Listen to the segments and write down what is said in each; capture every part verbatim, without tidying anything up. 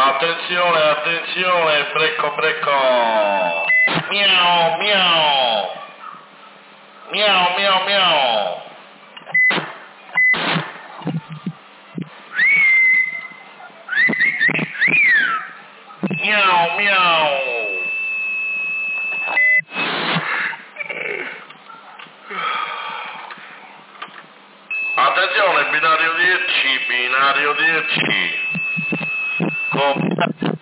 Attenzione, attenzione, brecco, brecco. Miau, miau. Miau, miau, miau. Miau, miau. Attenzione, binario dieci, binario dieci. Com-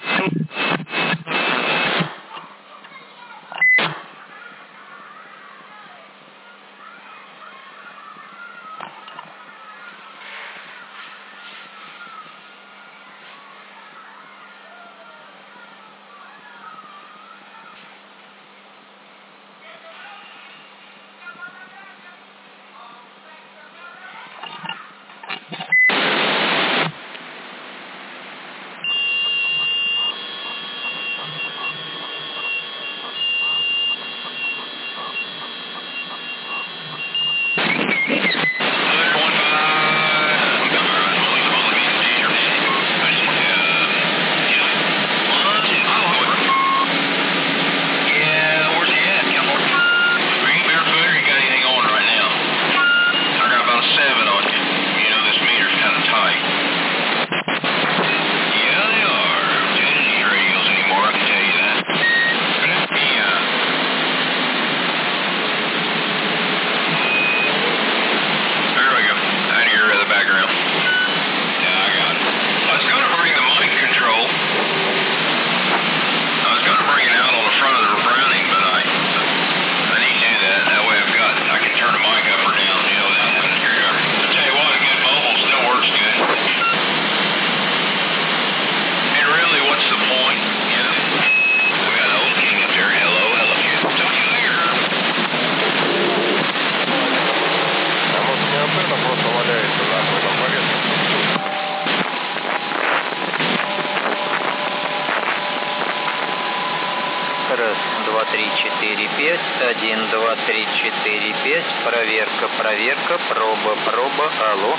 Раз, два, три, четыре, пять. Один, два, три, четыре, пять. Проверка, проверка, проба, проба, алло.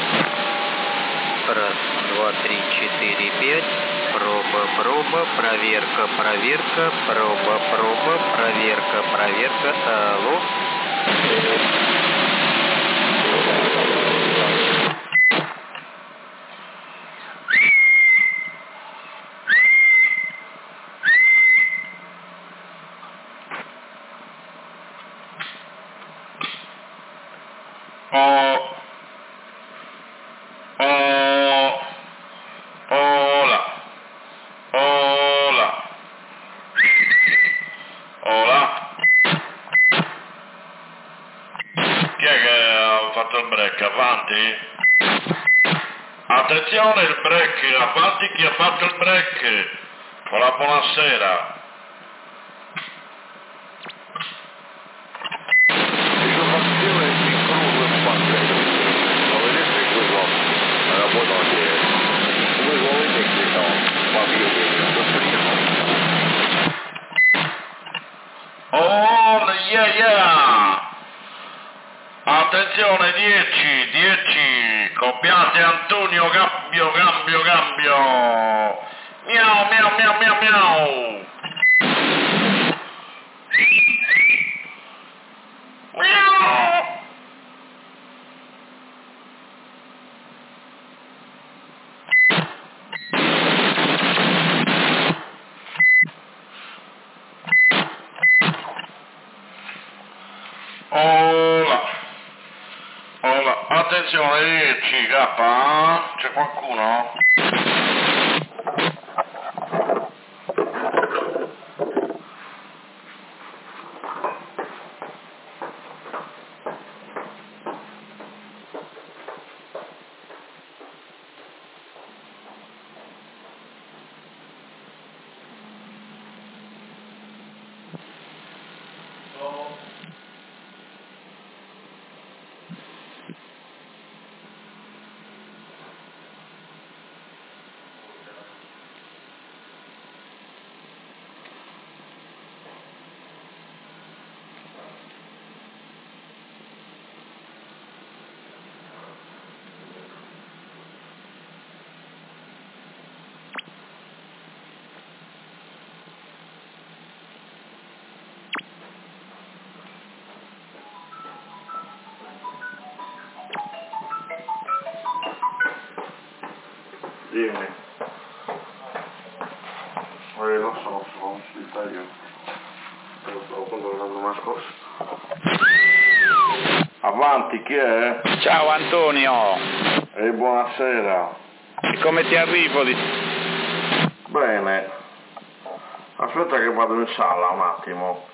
Раз, два, три, четыре, пять. Проба, проба, проверка, проверка, проба, проба, проверка, проверка, алло. Oh, oh, hola, hola, hola. Chi è che ha fatto il break? Avanti? Attenzione, il break, avanti chi ha fatto il break. Hola, buonasera. Oh, yeah, yeah. Attenzione, dieci, dieci, copiate Antonio, cambio, cambio, cambio. Miau, miau, miau, miau, miau. Miau. Hola, hola, attenzione, dieci, K, c'è qualcuno? Dimmi. Eh, lo so, sono uscita io. Lo so, controllando una cosa. Avanti, chi è? Ciao Antonio. E buonasera. E come ti arrivo di... Bene. Aspetta che vado in sala un attimo.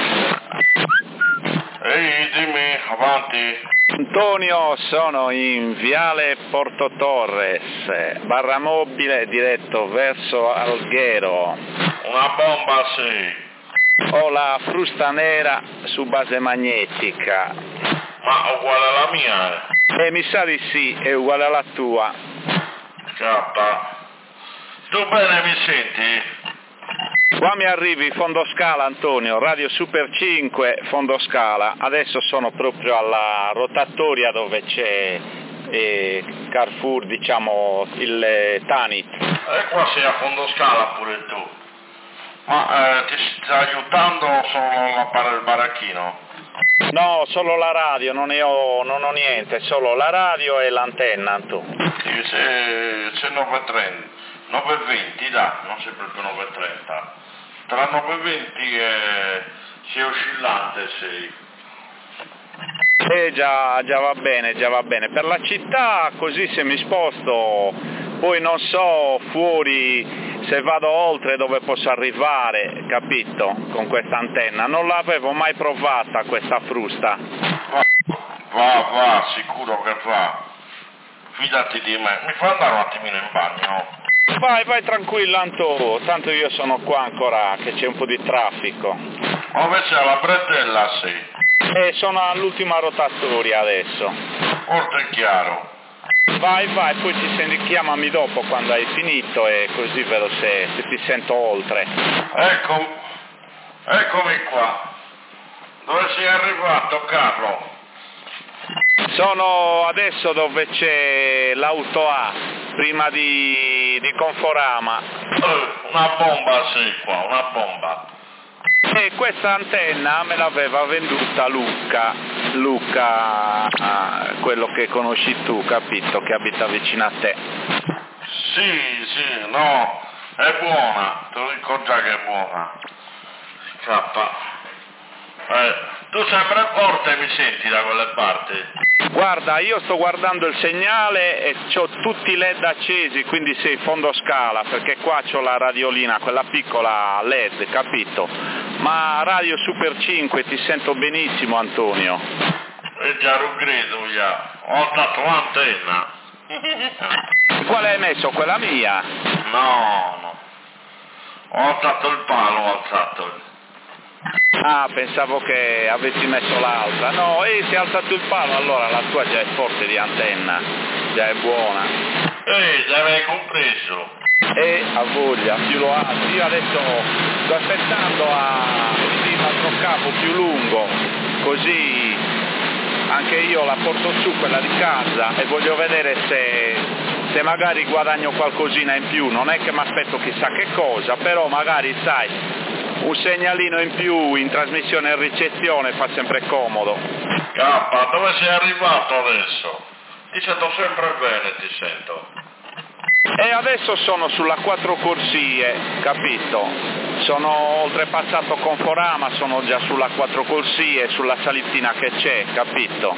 Ehi, dimmi, avanti. Antonio, sono in Viale Porto Torres, barra mobile diretto verso Alghero. Una bomba, sì. Ho la frusta nera su base magnetica. Ma uguale alla mia, eh? E mi sa di sì, è uguale alla tua. Cappa. Tu bene mi senti? Qua mi arrivi fondo scala Antonio, Radio Super cinque, fondo scala. Adesso sono proprio alla rotatoria dove c'è eh, Carrefour, diciamo, il eh, Tanit. E qua sei a fondo scala pure tu. Ma eh, ti sta aiutando solo la bar- il baracchino? No, solo la radio, non, ne ho, non ho niente, solo la radio e l'antenna tu. Sì, se, se nove e trenta, nove e venti, dai, non sei proprio nove e trenta. Tra nove e venti e sei oscillante, sei. Eh già, già va bene, già va bene. Per la città così se mi sposto, poi non so fuori se vado oltre dove posso arrivare, capito? Con questa antenna. Non l'avevo mai provata questa frusta. Va, va, va, sicuro che va. Fidati di me. Mi fa andare un attimino in bagno? Vai, vai tranquillo Antonio, tanto io sono qua ancora che c'è un po' di traffico. Dove c'è la bretella, sì? Eh, sono all'ultima rotatoria adesso. Molto è chiaro. Vai, vai, poi ci senti, chiamami dopo quando hai finito e così vedo se, se ti sento oltre. Ecco, eccomi qua. Dove sei arrivato, Carlo? Sono adesso dove c'è l'auto A, prima di, di Conforama. Eh, una bomba, sì, qua, una bomba. E questa antenna me l'aveva venduta Luca, Luca, ah, quello che conosci tu, capito, che abita vicino a te. Sì, sì, no, è buona, te lo dico già che è buona. Scappa. Eh, tu sempre forte mi senti da quelle parti? Guarda, io sto guardando il segnale e ho tutti i led accesi, quindi sei fondo scala, perché qua c'ho la radiolina, quella piccola led, capito? Ma Radio Super cinque ti sento benissimo Antonio. E già lo credo, già. Ho dato l'antenna. Quale hai messo? Quella mia? No, no. Ho alzato il palo, ho alzato. Ah, pensavo che avessi messo l'altra. No, e se hai alzato il palo, allora la tua già è forte di antenna, già è buona. Ehi, te l'avevi compreso? E a voglia, più lo alzo. Io adesso sto aspettando a sì, un altro capo più lungo, così anche io la porto su quella di casa e voglio vedere se, se magari guadagno qualcosina in più. Non è che mi aspetto chissà che cosa, però magari sai, un segnalino in più in trasmissione e ricezione fa sempre comodo. Cappa, dove sei arrivato adesso? Ti sento sempre bene, ti sento. E adesso sono sulla quattro corsie, capito? Sono oltrepassato Conforama, sono già sulla quattro corsie, sulla salitina che c'è, capito?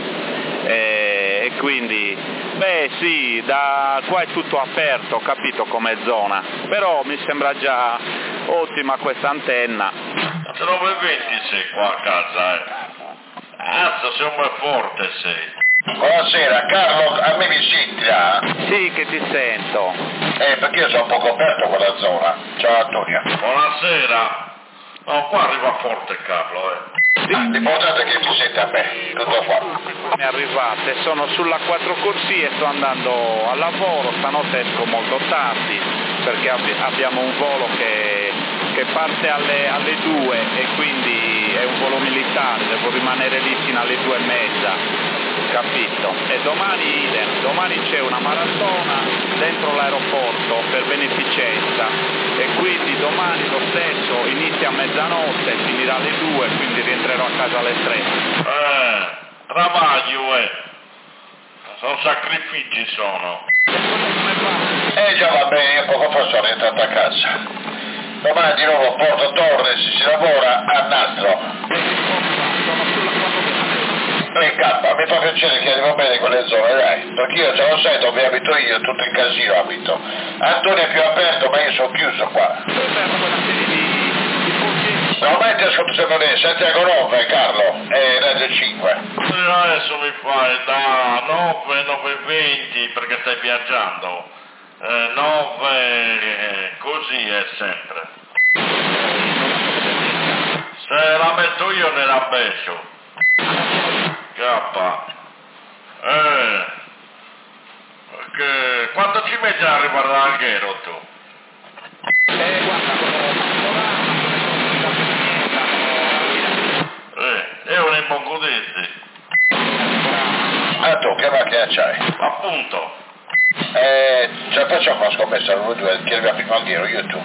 E, e quindi, beh sì, da qua è tutto aperto, capito, come zona, però mi sembra già ottima questa antenna. nove e venti sei qua a casa, eh. Cazzo, sei un bel forte, sei. Buonasera, Carlo, a me mi senti là? Sì, che ti sento. Eh, perché io sono un po' coperto quella zona. Ciao Antonio. Buonasera. No, qua arriva forte Carlo, eh. Ah, l'importante è che mi sente a me, tutto qua. Mi arrivate, sono sulla quattro corsie, sto andando al lavoro, stanotte esco molto tardi perché abbi- abbiamo un volo che, che parte alle, alle due e quindi è un volo militare, devo rimanere lì fino alle due e mezza, capito? E domani idem, domani c'è una maratona dentro l'aeroporto per beneficenza e quindi domani lo stesso inizia a mezzanotte, finirà alle due, quindi rientrerò a casa alle tre. Eh, travaglio, eh. Sono sacrifici, sono. Eh già va, bene, io poco fa sono rientrato a casa. Domani di nuovo Porto Torres, si lavora a Nastro. Sono sulla quattro. E K, mi fa piacere che arrivo bene in quelle zone, dai, perché io ce lo sai dove abito io, tutto il casino abito. Antonio è più aperto, ma io sono chiuso qua. Ormai ti ascolto sempre bene, Santiago nove, Carlo, e Radio cinque. Adesso mi fai da nove, nove e venti perché stai viaggiando. Eh, nove, eh, così è sempre. Se la metto io nella beccio. K. Eh. Che, quanto ci metti ad arrivare all'Alghero tu? Eh, guarda, Eh, è un imbongudese. Ah, tu che macchina c'hai? Appunto. Eh, ce la facciamo una scommessa noi due, che arriva prima Alghero, io e tu.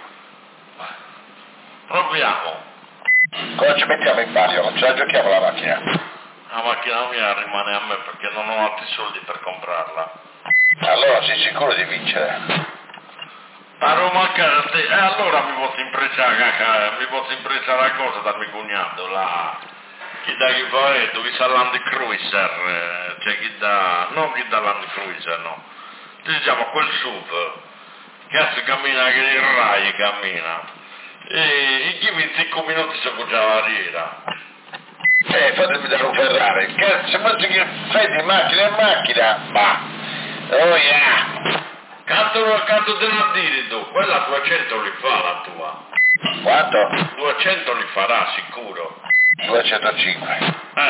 Proviamo. Cosa ci mettiamo in palio? Non ce la giochiamo la macchina? La macchina mia rimane a me perché non ho altri soldi per comprarla. Allora sei sicuro di vincere? A Roma Carte, e allora mi posso impregiare, mi posso impregiare la cosa dal mio cognato, là, chi da chi fa è, dove sa Land Cruiser, cioè chi da, non chi da Land Cruiser, no, diciamo quel S U V, che si cammina che il Rai cammina, e in chi venticinque minuti si appoggia la barriera. Eh, fatemi dare un Ferrari, cazzo, ma che fai di macchina in macchina, ma, oh yeah! Canto, canto della dire tu, quella duecento li fa la tua. Quanto? duecento li farà sicuro. duecentocinque. Eh.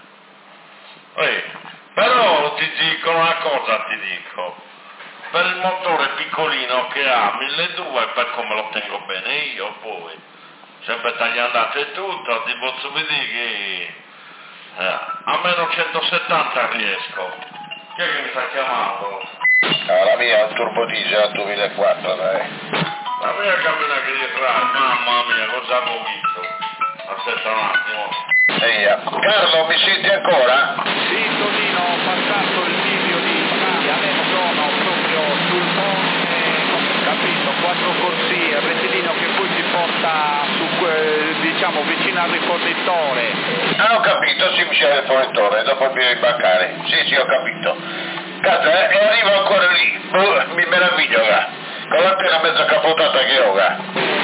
Eh. Però ti dico una cosa, ti dico. Per il motore piccolino che ha milleduecento, per come lo tengo bene io poi, sempre tagliandate e tutto, ti posso vedere che eh, a meno centosettanta riesco. Chi è che mi sta chiamando? Ah, la mia è un turbo diesel duemilaquattro, dai. La mia cammina che dietro, mamma mia, cosa avevo visto? Aspetta un attimo. Eia. Carlo, mi senti ancora? sì, Tonino, ho passato il video di Italia, adesso sono proprio sul ponte, capito, quattro corsie, il rettilineo che poi ti porta su, que- diciamo, vicino al rifornitore. Ah, ho capito, sì, mi c'è il fornitore, dopo mi devi bancare. Sì, sì, ho capito. Cazzo, eh, e arrivo ancora lì. Oh, mi meraviglio, ga. Con la pena mezza capotata che ho, ga.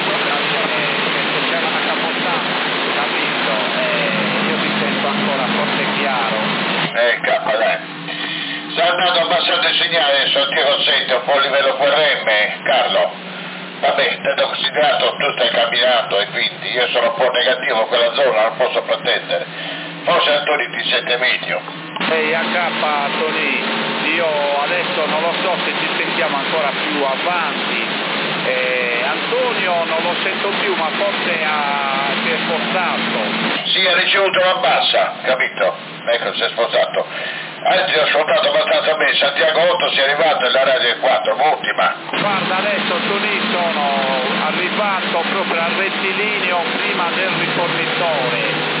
C'era una capotata, capito? Eh, io mi sento ancora forte e chiaro. Eh, cappa, dai. Sta andando abbassando il segnale adesso, Santiago sente un po' il livello Q R M, Carlo. Vabbè, tenendo considerato tu stai camminando e quindi io sono un po' negativo in quella zona, non posso pretendere. Forse Antonio ti sente meglio. Ehi, A K, Tony, io adesso non lo so se ci sentiamo ancora più avanti. Eh, Antonio non lo sento più, ma forse ha, si è spostato. Sì, ha ricevuto una bassa, capito? Ecco, si è spostato. Anzi, ho ascoltato abbastanza bene, Santiago otto si è arrivato e la radio è quattro, ultima. Guarda, adesso Tony sono arrivato proprio al rettilineo prima del rifornitore,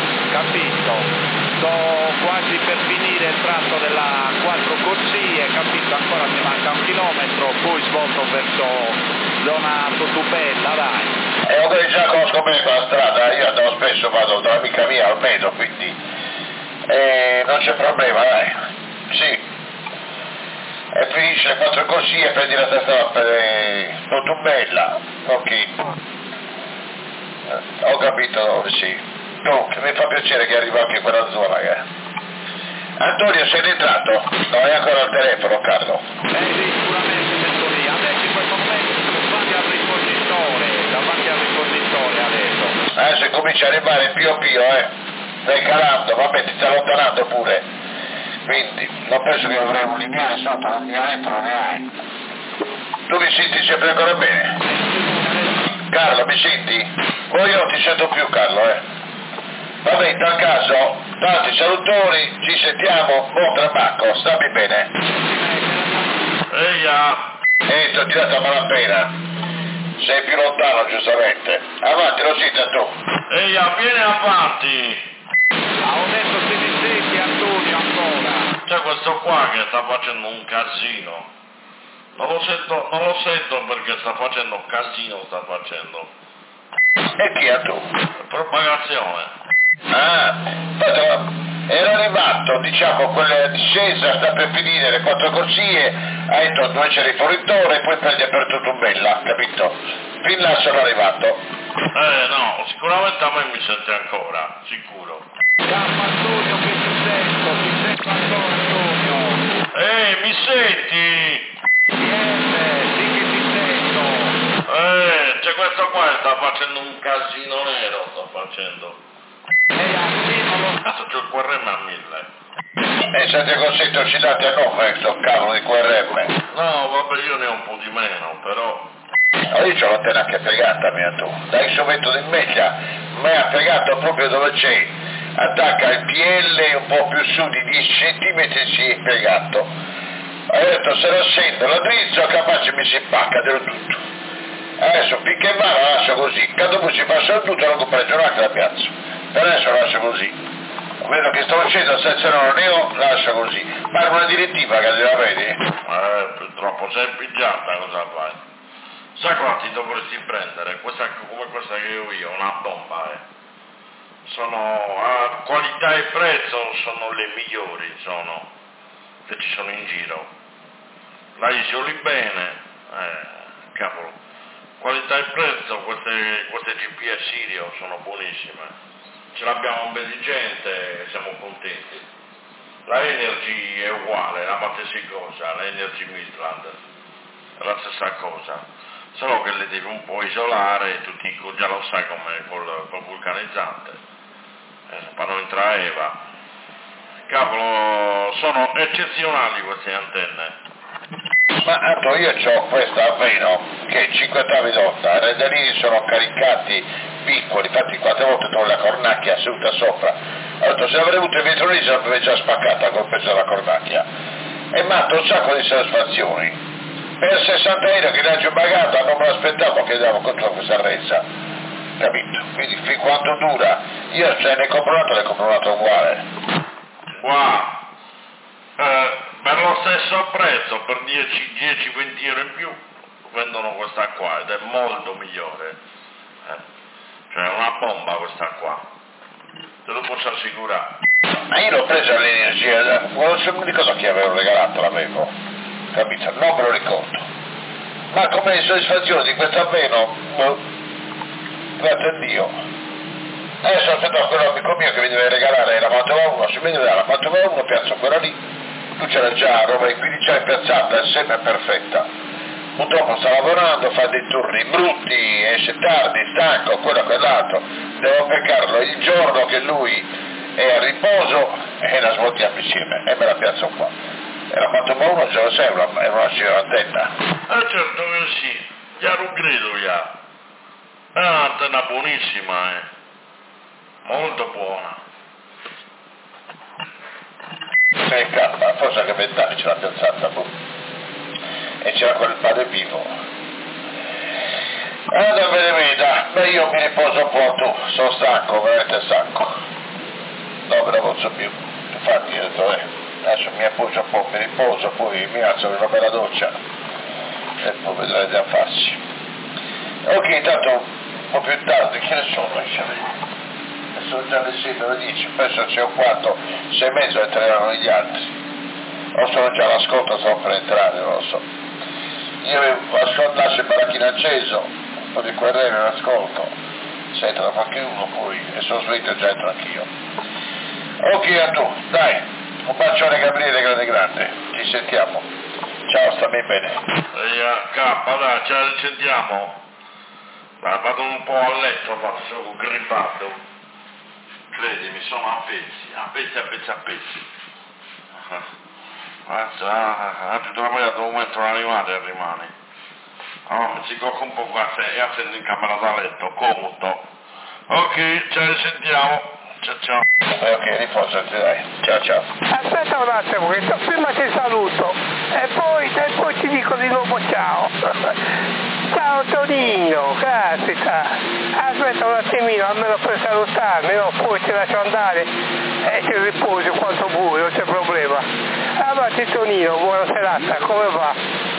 capito? Sto quasi per finire il tratto della quattro corsie, capito? Ancora mi manca un chilometro, poi svolto verso zona Sottubella, dai. E io già conosco bene quella strada, io andavo spesso, vado dall'amica mia al metro, quindi eh, non c'è problema, dai. Sì. E finisce le quattro corsie e prendi la testa per eh, Sottubella, ok. Eh, ho capito, sì. Comunque, mi fa piacere che arriva anche in quella zona, eh. Antonio, sei entrato? No, è ancora al telefono, Carlo. Eh sì, sicuramente sento lì. Adesso in questo momento sono davanti al rifornitore, davanti al rifornitore adesso. Adesso comincia a arrivare pio pio, eh. Stai calando, vabbè, ti stai allontanando pure. Quindi, non penso che dovremmo limitare sotto, non ne hai. Tu mi senti sempre ancora bene? Carlo, mi senti? Oh, io non ti sento più, Carlo, eh. Vabbè, in tal caso, tanti salutori, ci sentiamo, buon trabacco, stammi bene. Eia! Ehi, ti ho tirato a malapena. Sei più lontano, giustamente. Avanti, lo senti tu. Eia, vieni avanti! Ah, ho detto se mi senti Antonio ancora. C'è questo qua che sta facendo un casino. Non lo sento, non lo sento perché sta facendo un casino, sta facendo. E chi è tu? Propagazione. Ah, tanto era arrivato, diciamo, quella discesa, sta per finire le quattro corsie, hai detto dove c'è il fornitore e poi prendi per Tutumbella, capito? Fin là sono arrivato. Eh no, sicuramente a me mi sente ancora, sicuro. Ciao Antonio, che ti sento, ti sento ancora Antonio. Ehi, mi senti? Niente, sì che ti sento. Eh, c'è questo qua, sta facendo un casino nero, sta facendo. Ehi, Antonio, non lo Cazzo, c'ho il Q R M a mille. E siete così torcidati a nome questo cavolo di Q R M? No, vabbè, io ne ho un po' di meno, però... Oh, io c'ho l'antenna anche piegata, mia tu. Dai subito di meglia, ma ha piegato proprio dove c'è. Attacca il P L un po' più su di dieci centimetri si è piegato. Ho detto se lo sento, lo drizzo, capace mi si impacca del tutto. Adesso picca in mano, la lascio così. Quando poi si passa il tutto, lo compregio anche la piazza. Per adesso lo lascio così. Vedo che sto uscendo senza non ne ho, lascio così. Ma è una direttiva che la vedi? Eh, purtroppo sei pigiata, cosa fai? Sai quanti dovresti prendere? Questa come questa che ho io, una bomba, eh. Sono a qualità e prezzo sono le migliori, sono che ci sono in giro. La isoli bene, eh, cavolo. Qualità e prezzo, queste, queste G P S Sirio sono buonissime. Ce l'abbiamo un bel di gente e siamo contenti. La Energy è uguale, la stessa cosa, la Energy Midland è la stessa cosa. Solo che le devi un po' isolare, tu dico, già lo sai come col, col vulcanizzante, eh, per non entrare Eva. Cavolo, sono eccezionali queste antenne. Ma Anto, io ho questa Aveno che è cinquanta d'onda, i radarini sono caricati piccoli, infatti quante volte trovo la cornacchia seduta sopra. Ho detto se avrei avuto il vetro lì sarebbe già spaccata col peso della cornacchia. E matto un sacco di soddisfazioni. Per sessanta euro che l'ho pagata non me l'aspettavo che davo contro questa resa, capito? Quindi fin quanto dura, io se ne compro un'altra ne compro un'altra uguale. Wow, eh, per lo stesso prezzo, per dieci venti euro in più, vendono questa qua ed è molto migliore. Eh, cioè è una bomba questa qua, te lo posso assicurare. Ma io l'ho presa all'energia, non so mi ricordo chi avevo regalato, l'avevo, capito? Non me lo ricordo. Ma come soddisfazione di questo avveno, boh, grazie a Dio. Adesso aspetto a quello amico mio che mi deve regalare la Mantova uno, se mi deve dare la Mantova uno piazzo quella lì, lui c'era già roba e quindi già è piazzata, è sempre perfetta. Purtroppo sta lavorando, fa dei turni brutti, esce tardi, stanco, quello e quell'altro, devo beccarlo il giorno che lui è a riposo e la svoltiamo insieme e me la piazzo qua. E la Mantova uno già lo sai, è una, è una cinematetta. Eh certo che sì, già lo credo già. È un'antenna buonissima, eh. Molto buona. E K, forse anche vent'anni ce l'ha piazzata, boh. E c'era quel padre vivo. Allora bene, veda, beh io mi riposo un po' tu, sono stanco, veramente stanco. No, me la posso più. Infatti io ho detto, eh, adesso mi appoggio un po', mi riposo, poi mi alzo una bella doccia e poi vedrò da farsi. Ok, tanto un po' più tardi, che ne sono? Sono già le sei, le dieci, penso c'è un quarto, sei e mezzo entreranno gli altri. O sono già all'ascolto, sono per entrare, non lo so. Io lascio il baracchino acceso, un po' di querele all'ascolto, se entra qualcuno poi, e sono sveglio già entro anch'io. Ok a tu, dai, un bacione Gabriele grande grande, ci sentiamo. Ciao, stammi bene. Ehi, K, dai, ce la risentiamo. Dai, vado un po' a letto, faccio grippato. Credimi, sono a pezzi, a pezzi, a pezzi, a pezzi. Anzi, tutta la voglia da un momento animale rimane. Allora mi si cocca un po' qua e attendo in camera da letto, comodo. Ok, ci risentiamo. Ciao ciao. Ok, riposati dai. Ciao ciao. Aspetta un attimo, che prima ti saluto e poi, e poi ti dico di nuovo ciao. Ciao Tonino, caspita. Aspetta un attimino, almeno per salutarmi, no? Poi ti lascio andare e ti riposi quanto vuoi, non c'è problema. Avanti Tonino, buona serata, come va?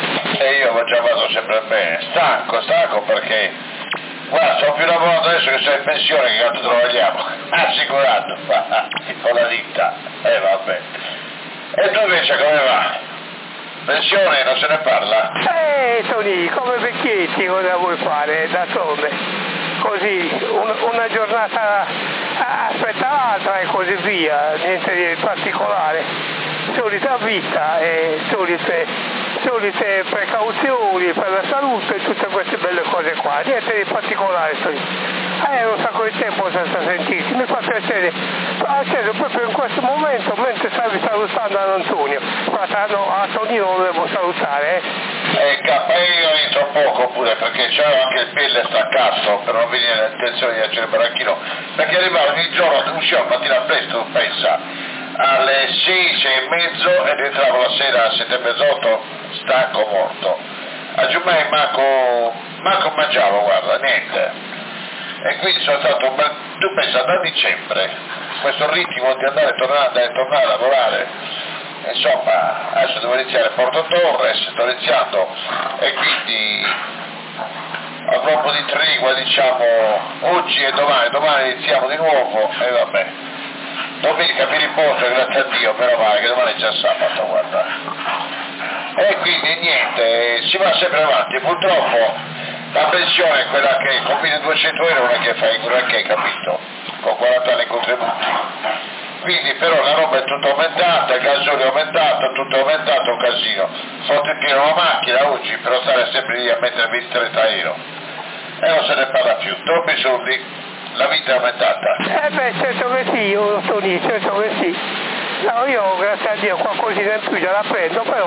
E io ho già vado sempre bene, stanco, stanco perché, guarda, sono più lavorato adesso che sei in pensione che quanto travagliamo, assicurato, con la ditta, e eh, vabbè. E tu invece come va? Pensione, non se ne parla? Eh, Tony, come vecchietti cosa vuoi fare, d'altronde? Così, un, una giornata aspetta l'altra e così via, niente di particolare. Solita vita e solite, solite precauzioni per la salute e tutte queste belle cose qua, niente di particolare. Eh, un sacco di tempo senza sentirti, mi fa piacere, acceso proprio in questo momento mentre stavi salutando ad Antonio, guarda, no, Antonio lo devo salutare, eh. Eh, cappa, io entro poco pure perché c'avevo anche il pelle staccato per non venire l'intenzione di essere baracchino, perché arrivavo ogni giorno, uscivo la mattina presto, pensa, alle sei, sei e mezzo ed entravo la sera alle sette e mezzo, otto, stanco morto. A Giummai manco, manco mangiavo, guarda, niente. E quindi sono stato un bel, tu pensa da dicembre, questo ritmo di andare e tornare, andare e tornare a lavorare, insomma, adesso devo iniziare Porto Torres, sto iniziando e quindi avrò un po' di tregua, diciamo, oggi e domani, domani iniziamo di nuovo e vabbè. Domenica mi riposo, grazie a Dio, però vai, che domani è già sabato, guarda. E quindi niente, si va sempre avanti, purtroppo la pensione è quella che con milleduecento euro non è che fai granché, capito? Con quaranta anni contributi. Quindi però la roba è tutta aumentata, il gasolio è aumentato, tutto è aumentato, un casino. Fotte pieno la macchina oggi per stare sempre lì a mettere venti trenta euro. E non se ne parla più, troppi soldi, la vita è aumentata. Eh beh, certo che sì, io sto lì, certo che sì. No, io grazie a Dio qualcosina in più già la prendo, però,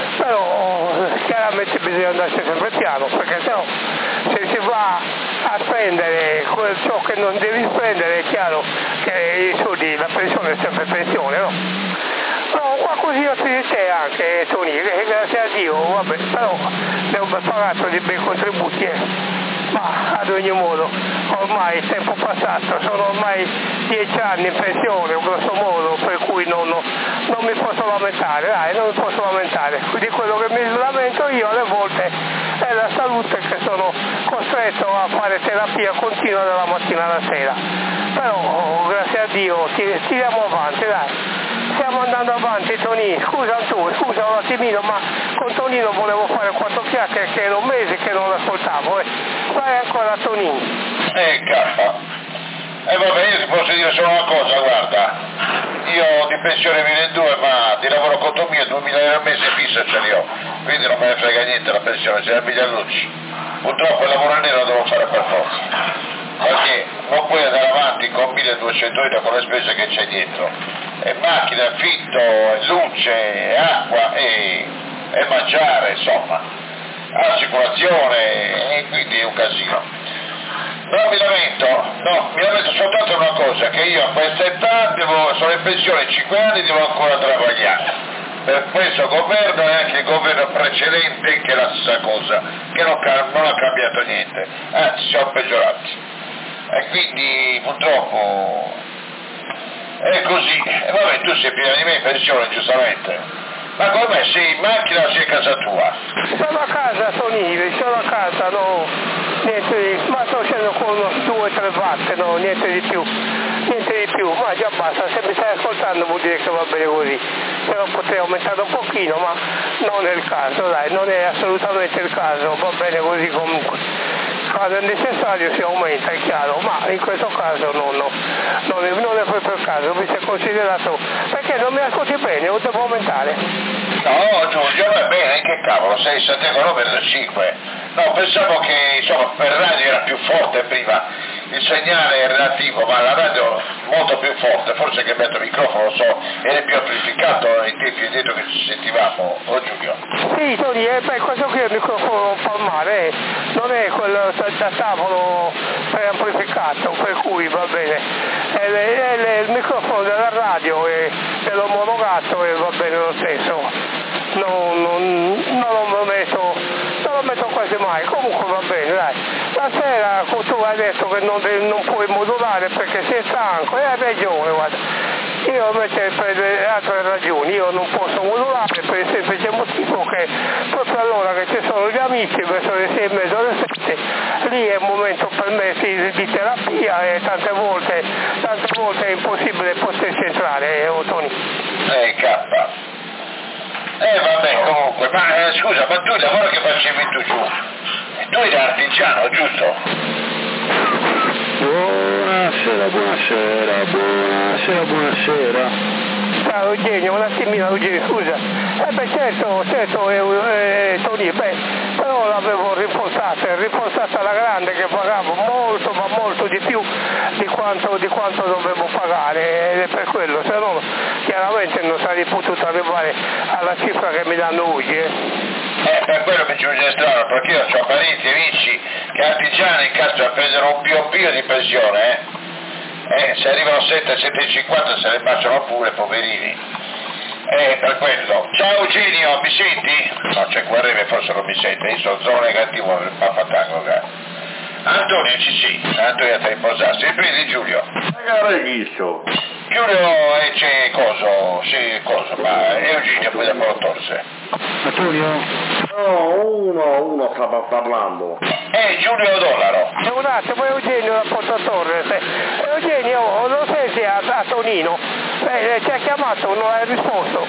però chiaramente bisogna andarci sempre piano, perché sennò se si va a spendere quel, ciò che non devi spendere è chiaro che i soldi, la pensione è sempre pensione, no? No, qualcosina più di te anche, Tony, grazie a Dio, vabbè, però abbiamo pagato dei bei contributi, eh. Ma ad ogni modo, ormai il tempo passato, sono ormai dieci anni in pensione, grosso modo, per cui non, non, non mi posso lamentare, dai, non mi posso lamentare. Quindi quello che mi lamento io alle volte è la salute, che sono costretto a fare terapia continua dalla mattina alla sera. Però, grazie a Dio, tiriamo avanti, dai. Stiamo andando avanti, Tonino. Scusa tu, scusa un attimino, ma con Tonino volevo fare quattro chiacchiere che era un mese che non l'ascoltavo. Eh. Vai ancora, Tonino. Eh, cazzo. E eh, vabbè, io ti posso dire solo una cosa, guarda. Io di pensione milleduecento, ma di lavoro conto mio, duemila euro al mese fisso ce li ho. Quindi non me ne frega niente la pensione, c'è la miglia luci. Purtroppo il lavoro nero lo devo fare per forza. Perché non puoi andare avanti con milleduecento euro con le spese che c'è dietro. E macchina, affitto, luce, acqua e, e mangiare, insomma, assicurazione, e quindi è un casino. Non mi lamento, no, mi lamento soltanto una cosa, che io a questa età devo, sono in pensione cinque anni e devo ancora travagliare. Per questo governo e anche il governo precedente che è la stessa cosa, che non, non ha cambiato niente, anzi siamo peggiorati. E quindi purtroppo è così. E vabbè, tu sei prima di me in pensione, giustamente. Ma come sei in macchina o sei a casa tua? Sono a casa, Tonini, sono a casa, no, niente di, ma sto scendendo con due o tre vatte, no, niente di più, niente di più, ma già basta, se mi stai ascoltando vuol dire che va bene così, se no potrei aumentare un pochino, ma non è il caso, dai, non è assolutamente il caso, va bene così comunque. Quando è necessario si aumenta, è chiaro, ma in questo caso no, no, non, è, non è proprio il caso, mi si è considerato, perché non mi ascolti bene, o devo aumentare? No, Giulio, va bene, che cavolo, sei settantanove e cinque. No, pensavo che insomma per radio era più forte prima, il segnale è relativo, ma la radio molto più forte, forse che il microfono, lo so, era più amplificato nei tempi dietro che ci sentivamo, o Giulio? Sì, Tony, eh, beh, questo qui è il microfono palmare, eh, non è quello da tavolo preamplificato, per cui va bene, è, è, è il microfono della radio e dell'omologato e va bene lo stesso. Non, non, non lo metto, non lo metto quasi mai, comunque va bene, dai. La sera tu hai detto che non, non puoi modulare perché sei stanco, e hai ragione, guarda. Io invece per altre ragioni, io non posso modulare per il semplice motivo dico che proprio allora che ci sono gli amici verso le sei e mezza, alle sette, lì è un momento per me di, di terapia e tante volte, tante volte è impossibile poterci entrare, eh, Tony. Eh, K. Eh, vabbè, comunque, ma eh, scusa, ma tu il lavoro che facevi tu giù, tu eri artigiano, giusto? Buonasera, buonasera, buonasera, buonasera. Ciao Eugenio, un attimino Eugenio, scusa. Eh beh certo, certo, eh, eh, Tony, beh, però l'avevo rinforzata, rinforzata alla grande che pagavo molto, ma molto di più di quanto, di quanto dovevo pagare, ed è per quello, se no chiaramente non sarei potuto arrivare alla cifra che mi danno oggi. Eh, eh per quello mi giunge strano, perché io ho parenti, amici, che artigiani cazzo a prendere un pio pio di pensione, eh? Eh, se arrivano sette, sette e cinquanta se le baciano pure, poverini. Eh, per quello. Ciao Eugenio, mi senti? No, c'è Guerreve, forse non mi sente, io sono zero negativo per il Paffatango, Antonio ci sì, Antonio sta riposarsi, riprendi Giulio. Giulio e c'è coso, sì, coso, ma Eugenio poi dopo lo torse. Antonio? No, uno, uno stava parlando. Eh, Giulio Dollaro. E un attimo, Eugenio da Porto Torres. Eugenio, lo senti a, a Tonino? Eh, ti ha chiamato, non hai risposto.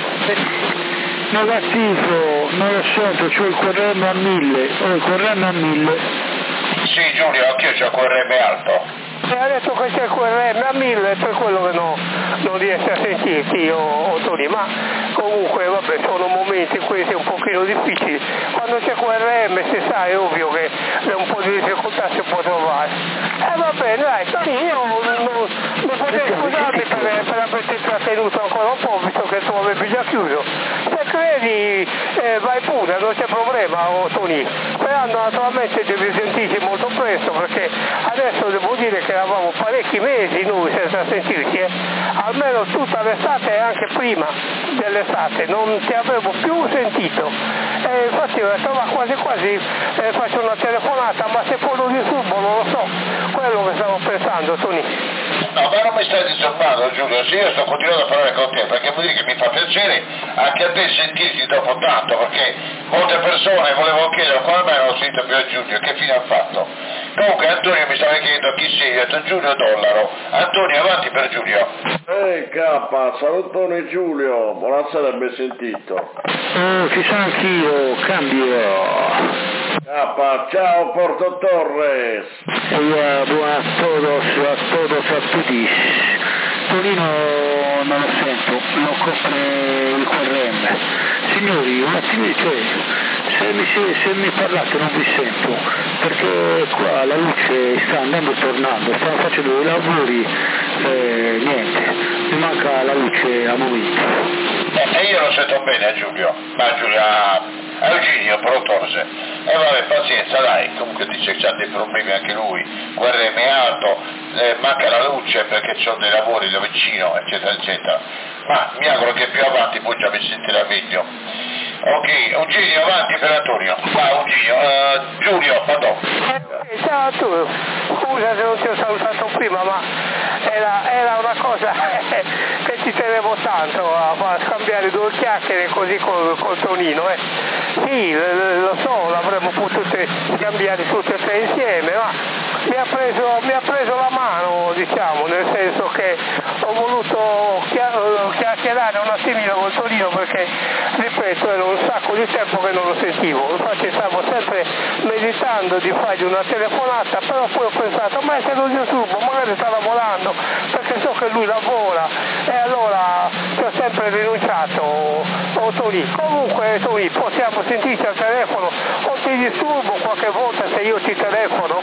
Negativo, non lo sento, c'ho il corrente a mille, ho il corrente a mille. Sì Giulio, anch'io c'ho quel reme alto. E ha detto che c'è quel reme a mille, per quello che no, non riesce a sentirti io, Tony, ma comunque vabbè sono momenti questi un pochino difficili. Quando c'è quel reme si sa, è ovvio che un po' di difficoltà si può trovare. E eh, va bene, dai, Tony, io non, non, non potrei scusarmi per, per averti trattenuto ancora un po', visto che tu avevi già chiuso. Se credi eh, vai pure, non c'è problema, oh, Tony. Sperando naturalmente di risentirci molto presto, perché adesso devo dire che eravamo parecchi mesi noi senza sentirci, eh? Almeno tutta l'estate e anche prima dell'estate non ti avevo più sentito. E infatti ho detto, ma quasi quasi eh, faccio una telefonata, ma se poi lo disturbo non lo so, quello che stavo pensando, Tony. No, ma non mi stai disturbando Giulio, sì, io sto continuando a parlare con te, perché vuol dire che mi fa piacere anche a te sentirti dopo tanto, perché molte persone volevano chiedere come mai non ho sentito più a Giulio, che fine ha fatto? Comunque Antonio mi stava chiedendo chi sei, io ho detto Giulio Dollaro. Antonio, avanti per Giulio. Ehi K, salutone Giulio, buonasera, ben sentito. Oh, ci sono anch'io, cambio. K, ciao Porto Torres. Yeah, buonas todos, a todos, a tutti. Torino non lo sento, non copre il corrente. Signori, un attimo, cioè, se mi, se, se mi parlate non vi sento, perché qua la luce sta andando e tornando, stanno facendo i lavori, eh, niente, mi manca la luce a momenti. Eh, e io lo sento bene Giulio, ma Giulio, a Eugenio Protorse, e eh, vabbè pazienza dai, comunque dice che c'ha dei problemi anche lui, guerre è alto, eh, manca la luce perché ci sono dei lavori da vicino, eccetera eccetera, ma mi auguro che più avanti poi già mi sentirà meglio. Ok, Eugenio avanti per Antonio, va Eugenio, uh, Giulio, pardon. Eh, ciao a tu, scusa se non ti ho salutato prima, ma era, era una cosa che ci tenevo tanto a, a scambiare due chiacchiere così col, col Tonino, eh. Sì, lo so, l'avremmo potuto scambiare tutte e tre insieme, ma mi ha preso, mi ha preso la mano, diciamo, nel senso che ho voluto chiacchierare un attimino col Tonino perché, ripeto, era un sacco di tempo che non lo sentivo, infatti stavo sempre meditando di fargli una telefonata, però poi ho pensato, ma se lo disturbo, magari sta lavorando, perché so che lui lavora, e allora ci ho sempre rinunciato, oh, Tony. Comunque Tony, possiamo sentirci al telefono, o ti disturbo qualche volta se io ti telefono?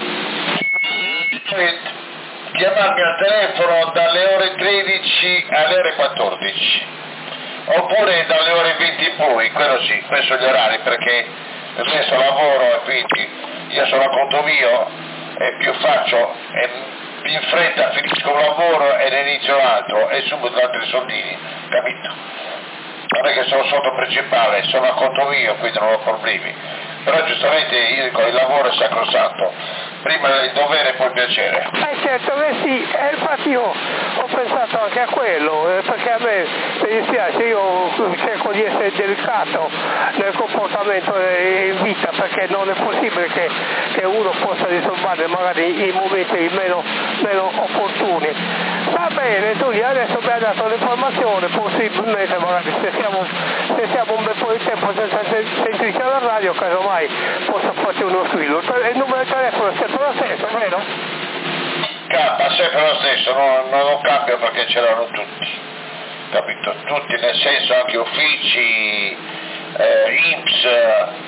Chiamarmi al telefono dalle ore tredici alle ore quattordici, oppure dalle ore venti in poi, quello sì, questi sono gli orari, perché adesso lavoro e quindi io sono a conto mio e più faccio e più in fretta finisco un lavoro e ne inizio l'altro e subito altri soldini, capito? Non è che sono sotto principale, sono a conto mio, quindi non ho problemi, però giustamente io dico il lavoro è sacrosanto, prima il dovere e poi il piacere. Eh certo che sì, e infatti io ho pensato anche a quello, eh, perché a me mi dispiace, io cerco di essere delicato nel comportamento in vita, perché non è possibile che, che uno possa risolvere magari i momenti meno, meno opportuni. Va bene, tu adesso mi hai dato l'informazione, possibilmente magari se siamo, se siamo un bel po' di tempo senza sentirci alla radio, casomai posso farti uno squillo. Il numero di telefono è sempre lo stesso, vero? Campa sempre lo stesso, non, non cambia perché ce l'hanno tutti, capito? Tutti, nel senso anche uffici, eh, I N P S,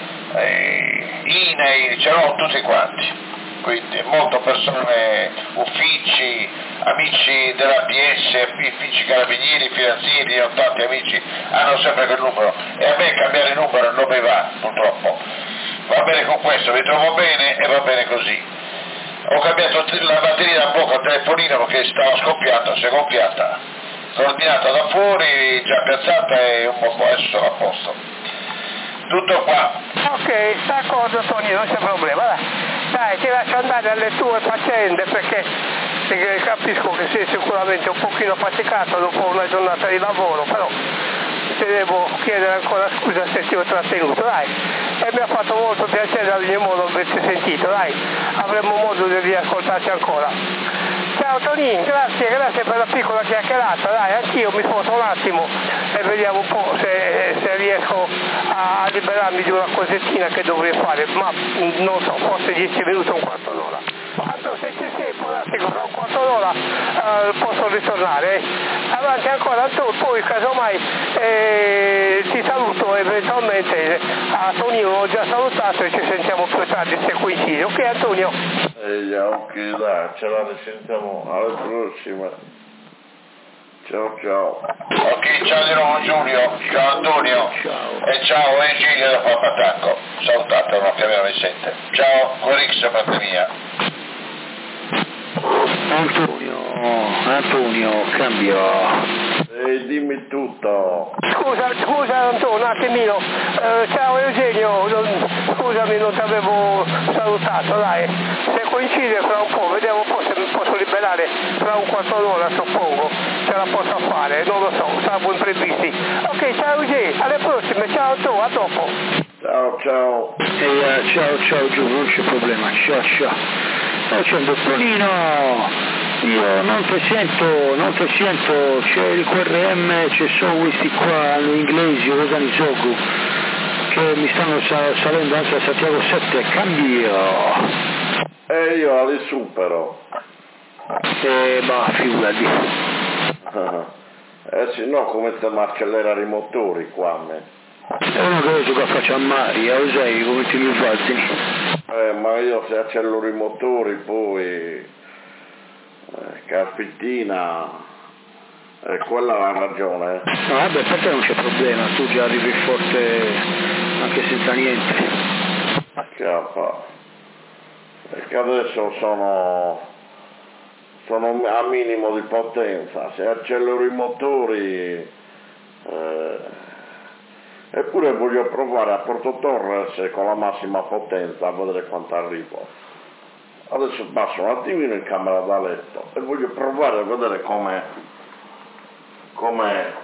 eh, I N E I, ce l'hanno tutti quanti. Quindi molte persone, uffici, amici della P S, uffici carabinieri, finanzieri, ho tanti amici, hanno sempre quel numero e a me cambiare il numero non mi va, purtroppo. Va bene con questo, mi trovo bene e va bene così. Ho cambiato la batteria da poco al telefonino perché stava scoppiando, si è gonfiata. L'ho ordinata da fuori, già piazzata e un po' adesso sono a posto. Tutto qua. Ok, d'accordo Tonino, non c'è problema, dai. Dai, ti lascio andare alle tue faccende perché, perché capisco che sei sicuramente un pochino faticato dopo una giornata di lavoro, però ti devo chiedere ancora scusa se ti ho trattenuto, dai. E mi ha fatto molto piacere ad ogni modo averti sentito, dai. Avremo modo di riascoltarci ancora. Ciao Tonino, grazie, grazie per la piccola chiacchierata, dai, anch'io mi sposto un attimo e vediamo un po' se, se riesco a liberarmi di una cosettina che dovrei fare, ma non so, forse dieci minuti o un quarto d'ora. Tanto se ci sei, può darsi che fra un quarto d'ora eh, posso ritornare. Eh. Avanti ancora tu, poi casomai eh, ti saluto eventualmente, a Tonino l'ho già salutato e ci sentiamo più tardi se coincide, ok Antonio? Ehi, ok, dai, ce la risentiamo alla prossima. Ciao ciao. Ok, ciao di nuovo Giulio, ciao Antonio. Ciao. E ciao Egidio da Papatacco. Salutatelo che me lo sente. Ciao, Corix da parte mia. Antonio, Antonio, cambia. Ehi, dimmi tutto. Scusa, scusa Antonio, un attimino, eh, ciao Eugenio, non, scusami non ti avevo salutato, dai, se coincide fra un po', vediamo un po' se mi posso liberare fra un quarto d'ora suppongo, ce la posso fare, non lo so, siamo imprevisti. Ok, ciao Eugenio, alle prossime, ciao Antonio, a dopo. Ciao ciao. Ehi, eh, ciao, ciao Giù, non c'è problema, ciao, ciao. Sto facendo Tonino. Io non ti sento, non ti sento, c'è il Q R M, ci sono questi qua, gli inglesi, Rosani Sogu, che mi stanno sal- salendo anche a Santiago sette, cambio. E io li supero. Eh, ma figurati. Eh sì, no, come te accelerare i motori qua a me. È una cosa che faccio a Mari, eh, lo sai come ti mi fatti? Eh, ma io se accelero i motori poi... Eh, caspittina, eh, quella ha ragione. No, vabbè, per te non c'è problema, tu già arrivi forte anche senza niente. Cappa. Perché adesso sono, sono a minimo di potenza, se accelero i motori, eh, eppure voglio provare a Porto Torres con la massima potenza a vedere quanto arrivo. Adesso passo un attimino in camera da letto e voglio provare a vedere come come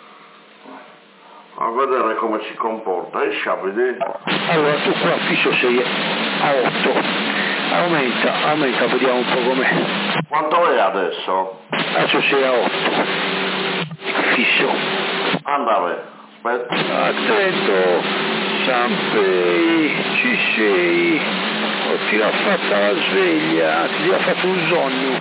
a vedere come si comporta. E sciabidi? Allora tu qua fisso sei a otto, aumenta, aumenta, vediamo un po' com'è. Quanto è adesso? Adesso sei a otto, fisso. Andare, aspetta. Attento, Sampei, ci sei. Oh, ti l'ha fatta la sveglia, ti ha fatto un sogno.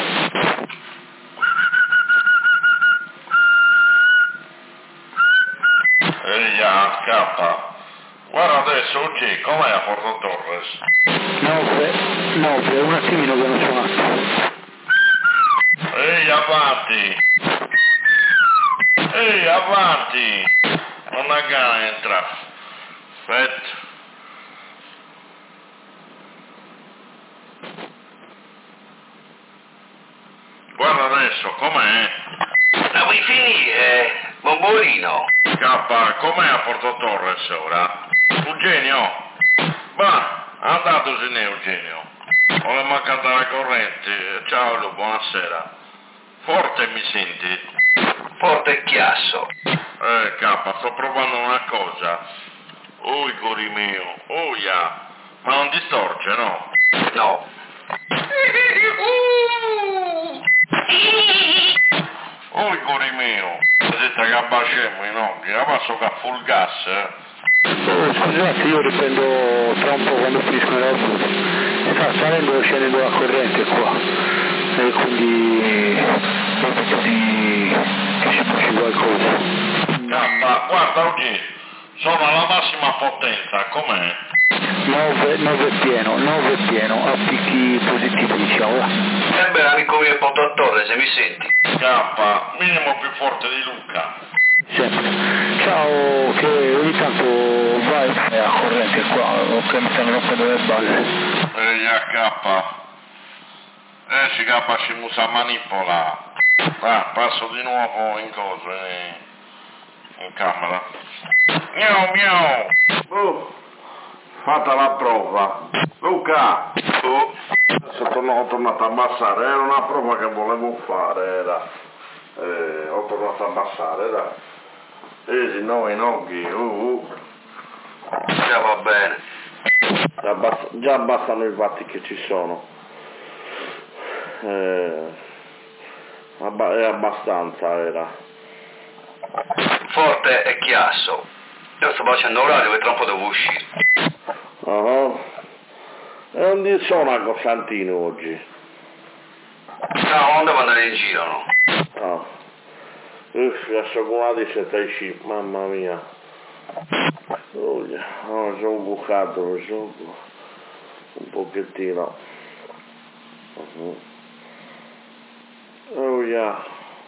Ehi, ah, scappa. Guarda adesso, oggi, com'è a Porto Torres? nove, nove, un attimino che non suonato. Ehi, avanti! Ehi, avanti! Non ha gana entra. Aspetta. Guarda adesso, com'è? La vuoi finire, Bombolino? Scappa, com'è a Porto Torres ora? Eugenio? Ma, andatosene Eugenio. non è mancata la corrente. Ciao Lu, buonasera. Forte mi senti? Forte e chiasso. Eh, K, sto provando una cosa. Oh, cori mio, oh, ya. Ma non distorce, no? No. Oh, cori mio. Siete che abbascemo i nocchi, la passo che a full gas, eh? Oh, scusate, io riprendo tra un po' quando finisco la lavoro. Sta salendo e scendendo la corrente qua. E quindi penso di che ci faccia qualcosa. K, guarda oggi sono alla massima potenza, com'è? nove pieno, nove pieno, a picchi positivi, diciamo. E beh, amico mio Porto a Torre, se mi senti. K, minimo più forte di Luca. Sempre. Ciao, che ogni tanto vai a corrente qua, ok, mi stanno rompendo le balle. Ehi, K. Eh, si K ci usa manipola. Ah, passo di nuovo in coso, in, in camera. Miau, miau. Oh, fatta la prova. Luca. Oh. Adesso ho tornato a abbassare, era una prova che volevo fare, era. Eh, ho tornato a abbassare, dai. Eh, sì, no, i nocchi, uh, uh. Già va bene. Già, abbast- già bastano i vatti che ci sono. Eh, abba- è abbastanza, era. Forte e chiasso. Io sto facendo orario e tra un po' devo uscire. Uh-huh. E non di sono a Costantino oggi. No, non devo andare in giro, no? No. Uff, adesso con di settantacinque, mamma mia. Oh, yeah. No, sono bucato, mi sono un pochettino. Uh-huh. Oh yeah.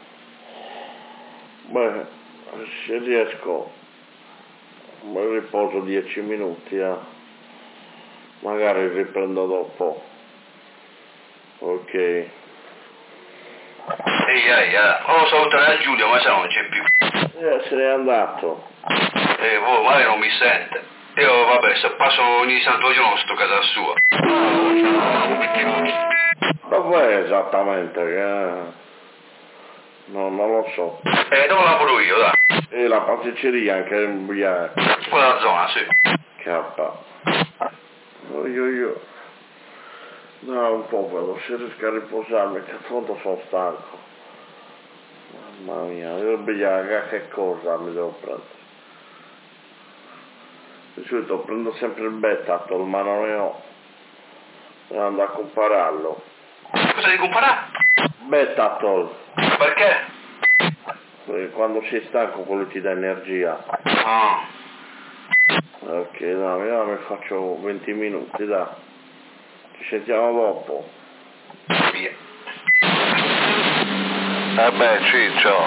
Beh, se riesco, mi riposo dieci minuti, eh. Magari riprendo dopo. Ok. Ehi, ehi, eh. Volevo salutare a Giulio, ma se no non c'è più. Eh, se n'è andato. E voi magari non mi sente. Io, vabbè, se passo ogni santo giorno sto a casa sua. Dov'è esattamente? Eh? No, non lo so. E dove lavoro io, dai? E la pasticceria anche in via. Quella zona, sì. K. Oh, io, io. No, un po' veloce, se riesco a riposarmi, che tanto sono stanco. Mamma mia, io bianca che cosa mi devo prendere? Di solito prendo sempre il Betatol, ma non ne ho. Devo andare a compararlo. Cosa devi comparare? Betatol. Perché? Perché quando sei stanco quello ti dà energia. Ah. Ok, no, io mi faccio venti minuti, dai. Ci sentiamo dopo. Via. Eh beh, Ciccio.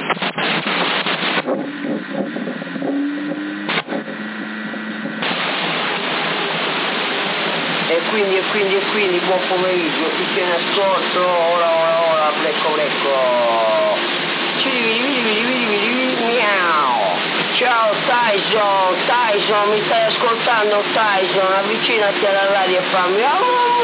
E quindi, e quindi, e quindi, buon pomeriggio, chi tiene ascolto, ora, ora, ora, blecco, blecco. Vidi, vidi, vidi, vidi, vidi, vidi, miau. Ciao Tyson, Tyson, mi stai ascoltando Tyson, avvicinati alla radio e fa miau.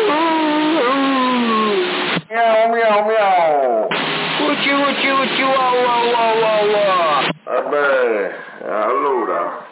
Miau, miau, miau. Ucci, ucci, ucci, wow, wow, wow, wow, wow. Vabbè, allora.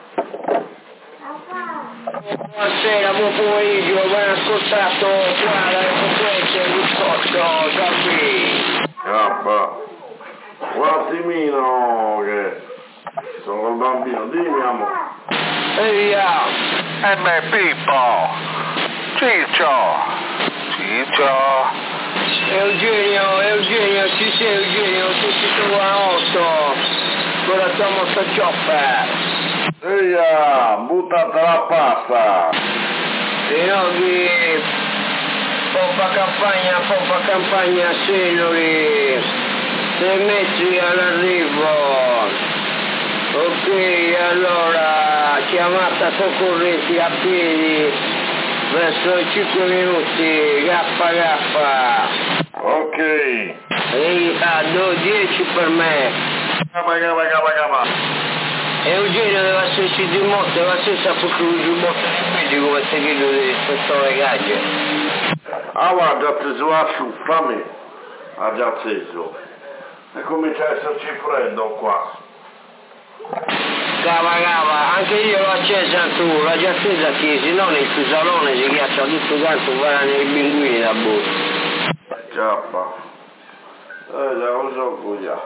Buonasera, buon pomeriggio, ben ascoltato qua dalle frequenze del discorso, da qui. K, un attimino che sono col bambino, dimmi amore. Ehi, ah. Eh beh, Pippo. Ciccio. Ciccio. Eugenio, Eugenio, ci sei Eugenio, tu si trova a otto, con la tua motoccioppa. Ehi, ah, buttate la pasta. E noghi, pompa campagna, pompa campagna, Senori, sei metri all'arrivo. Ok, allora, chiamata soccorrenti a piedi, verso i cinque minuti, gaffa gaffa. Ok. Ehi, a dieci per me. Gama, gama, gama, gama. Eugenio deve esserci di moto, deve essere perché lui di moto di piedi come seguito di ispettore Gagge. Ah, ma ha già acceso la stufa a me, ha già acceso, e comincia a esserci freddo qua. Cava, cava, anche io l'ho accesa tu, l'ho già accesa qui, se no nel tuo salone si ghiaccia tutto quanto, guarda nei pinguini da bocca. Cappa, eh, già lo so qui.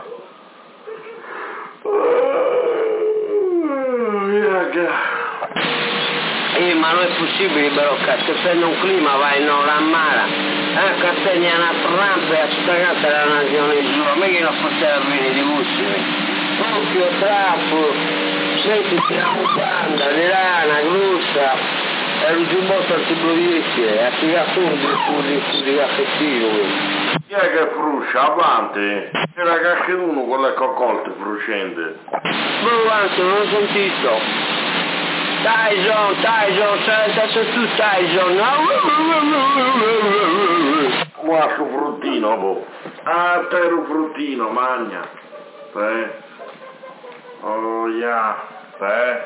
Eh, ma non è possibile però cazzo, prende un clima vai in Oramara, eh, Castegna una trampa e a tutta cazzo la nazione giù, a me che non poteva venire di gusti. Occhio, trappo, senti la mutanda, di rana, grussa, e il giubbotto antibrovizie, a tirare fuori di caffettino. Chi è che fruscia? Avanti! C'era anche uno con le coccolte fruscente. Ma avanti, non ho sentito. Tyson, Tyson, sei tu Tyson. Ma sto fruttino, boh. Ah, te ero fruttino, magna. Te. Oh, yeah. Te.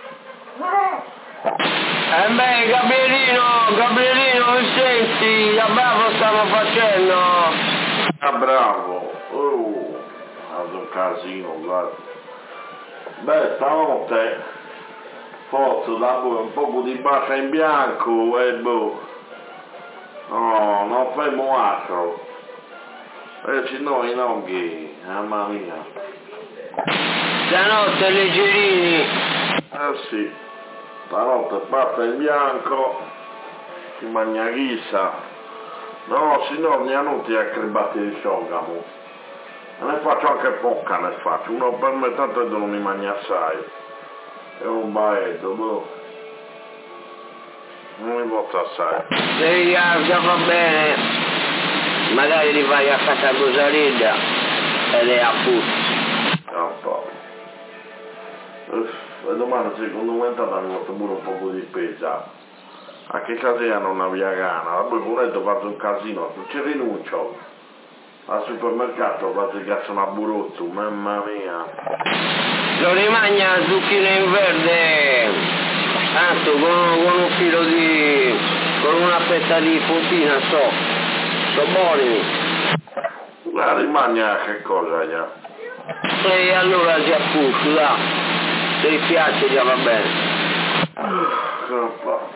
Eh beh, Gabrielino, Gabrielino, mi senti? Da bravo stiamo facendo. Ah, bravo. Oh, ha un casino, guarda. Beh, stanotte, forse da voi un po' di bassa in bianco e boh. No, non fai altro. E se no, in oggi, mamma mia. Stanotte leggerini. Eh sì, stanotte passa in bianco, si mangia chissà. No, se no mi hanno tutti a cribati di sciogamo. Ne faccio anche poca, ne faccio. Uno per me tanto non mi mangia assai. È un baetto, boh. Non mi posso assai. Sì, già va bene. Magari li vai a casa Rosalinda e lei a fusto. Ah, e domani secondo me è andata pure un po' di spesa. A che casina non ha via gana? Poi volete fatto un casino, non ci rinuncio. Al supermercato fate che sono a buruzzo, mamma mia. Lo rimagna zucchine in verde, tanto con, con un filo di, con una fetta di puntina so, sono buoni. La rimagna che cosa già? E allora si appunto, là, se gli piace già va bene. Oh,